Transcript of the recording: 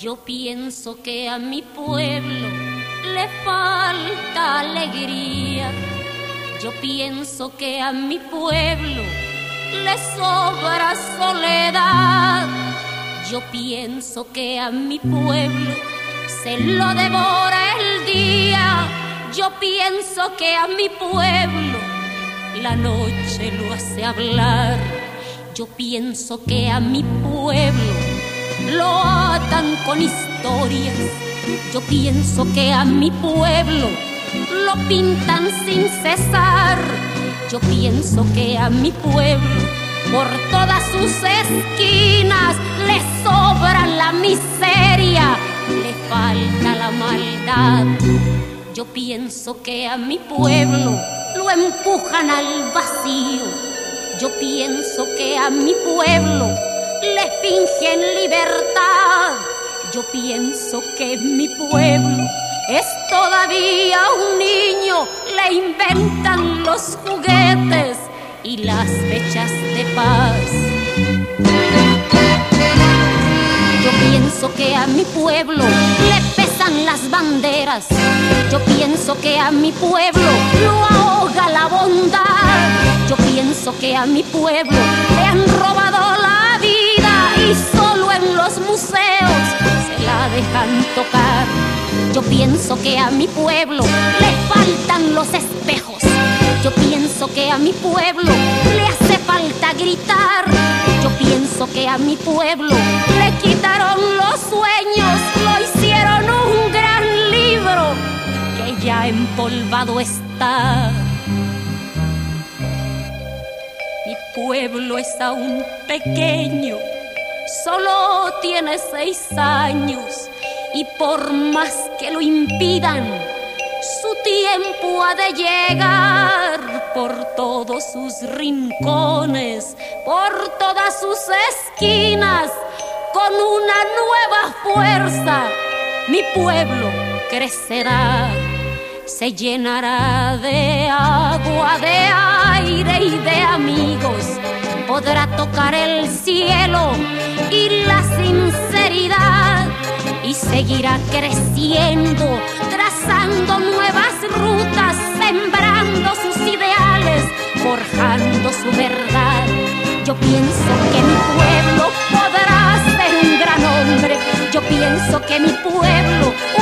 Yo pienso que a mi pueblo le falta alegría. Yo pienso que a mi pueblo le sobra soledad. Yo pienso que a mi pueblo se lo devora el día. Yo pienso que a mi pueblo la noche lo hace hablar. Yo pienso que a mi pueblo lo atan con historias. Yo pienso que a mi pueblo lo pintan sin cesar. Yo pienso que a mi pueblo por todas sus esquinas le sobra la miseria, le falta la maldad. Yo pienso que a mi pueblo lo empujan al vacío. Yo pienso que a mi pueblo le fingen libertad. Yo pienso que mi pueblo es todavía un niño, le inventan los juguetes y las fechas de paz. Yo pienso que a mi pueblo le pesan las banderas. Yo pienso que a mi pueblo lo ahoga la bondad. Yo pienso que a mi pueblo le han robado la vida y solo en los museos se la dejan tocar. Yo pienso que a mi pueblo le faltan los espejos. Yo pienso que a mi pueblo le hace falta gritar. Yo pienso que a mi pueblo le quitaron los sueños, lo hicieron un gran libro que ya empolvado está. Mi pueblo es aún pequeño, solo tiene 6 años y por más que lo impidan, su tiempo ha de llegar por todos sus rincones, por todas sus esquinas, con una nueva fuerza. Mi pueblo crecerá, se llenará de agua, de aire y de amigos. Podrá tocar el cielo y la sinceridad y seguirá creciendo, trazando nuevas rutas, sembrando sus ideales, forjando su verdad. Yo pienso que mi pueblo podrá ser un gran hombre. Yo pienso que mi pueblo